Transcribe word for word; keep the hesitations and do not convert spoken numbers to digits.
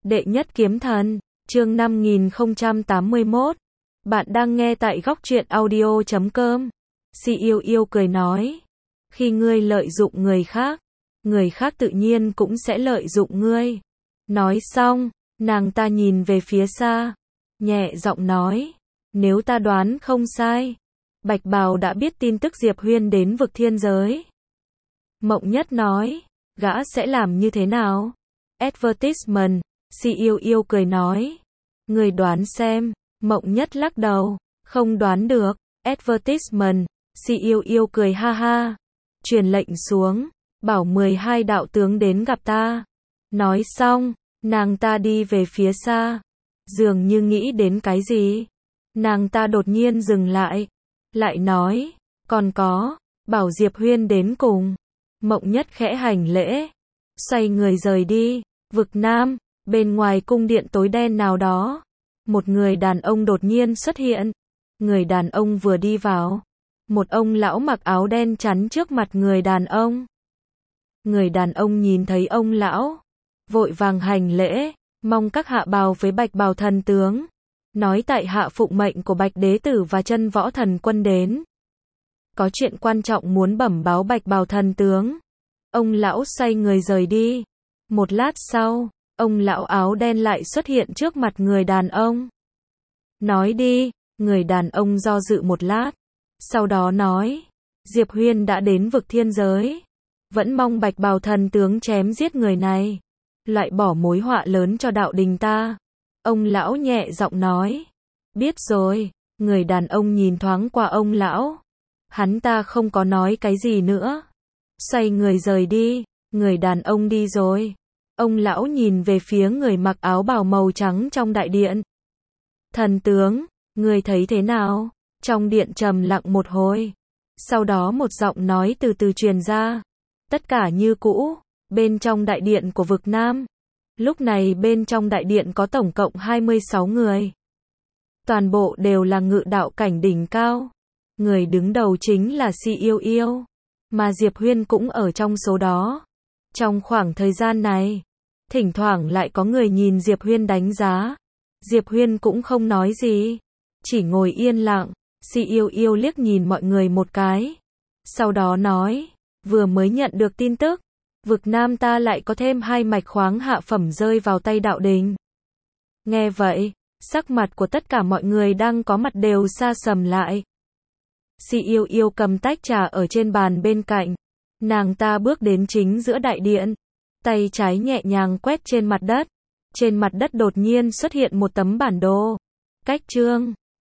Đệ nhất kiếm thần, chương năm nghìn không trăm tám mươi mốt. Bạn đang nghe tại góc truyện audio chấm com. Si yêu yêu cười nói. Khi ngươi lợi dụng người khác, người khác tự nhiên cũng sẽ lợi dụng ngươi. Nói xong, nàng ta nhìn về phía xa, nhẹ giọng nói. Nếu ta đoán không sai, Bạch Bào đã biết tin tức Diệp Huyên đến vực thiên giới. Mộng Nhất nói, gã sẽ làm như thế nào? Advertisement. Si yêu yêu cười nói. Người đoán xem. Mộng Nhất lắc đầu. Không đoán được. Advertisement. Si yêu yêu cười ha ha. Truyền lệnh xuống. Bảo mười hai đạo tướng đến gặp ta. Nói xong, nàng ta đi về phía xa. Dường như nghĩ đến cái gì. Nàng ta đột nhiên dừng lại. Lại nói. Còn có. Bảo Diệp Huyên đến cùng. Mộng Nhất khẽ hành lễ. Xoay người rời đi. Vực Nam, bên ngoài cung điện tối đen nào đó, một người đàn ông đột nhiên xuất hiện. Người đàn ông vừa đi vào, một ông lão mặc áo đen chắn trước mặt người đàn ông. Người đàn ông nhìn thấy ông lão, vội vàng hành lễ, mong các hạ bào với Bạch Bào thần tướng, nói tại hạ phụng mệnh của Bạch Đế tử và Chân Võ thần quân đến. Có chuyện quan trọng muốn bẩm báo Bạch Bào thần tướng. Ông lão xoay người rời đi. Một lát sau, ông lão áo đen lại xuất hiện trước mặt người đàn ông. Nói đi, người đàn ông do dự một lát. Sau đó nói, Diệp Huyên đã đến vực thiên giới. Vẫn mong Bạch Bào thần tướng chém giết người này. Loại bỏ mối họa lớn cho đạo đình ta. Ông lão nhẹ giọng nói. Biết rồi, người đàn ông nhìn thoáng qua ông lão. Hắn ta không có nói cái gì nữa. Xoay người rời đi. Người đàn ông đi rồi. Ông lão nhìn về phía người mặc áo bào màu trắng trong đại điện. Thần tướng, người thấy thế nào? Trong điện trầm lặng một hồi. Sau đó một giọng nói từ từ truyền ra. Tất cả như cũ, bên trong đại điện của vực Nam. Lúc này bên trong đại điện có tổng cộng hai mươi sáu người. Toàn bộ đều là ngự đạo cảnh đỉnh cao. Người đứng đầu chính là Si yêu yêu. Mà Diệp Huyên cũng ở trong số đó. Trong khoảng thời gian này, thỉnh thoảng lại có người nhìn Diệp Huyên đánh giá. Diệp Huyên cũng không nói gì, chỉ ngồi yên lặng. Si yêu yêu liếc nhìn mọi người một cái. Sau đó nói, vừa mới nhận được tin tức, vực Nam ta lại có thêm hai mạch khoáng hạ phẩm rơi vào tay đạo đình. Nghe vậy, sắc mặt của tất cả mọi người đang có mặt đều sa sầm lại. Si yêu yêu cầm tách trà ở trên bàn bên cạnh. Nàng ta bước đến chính giữa đại điện. Tay trái nhẹ nhàng quét trên mặt đất. Trên mặt đất đột nhiên xuất hiện một tấm bản đồ. Cách chương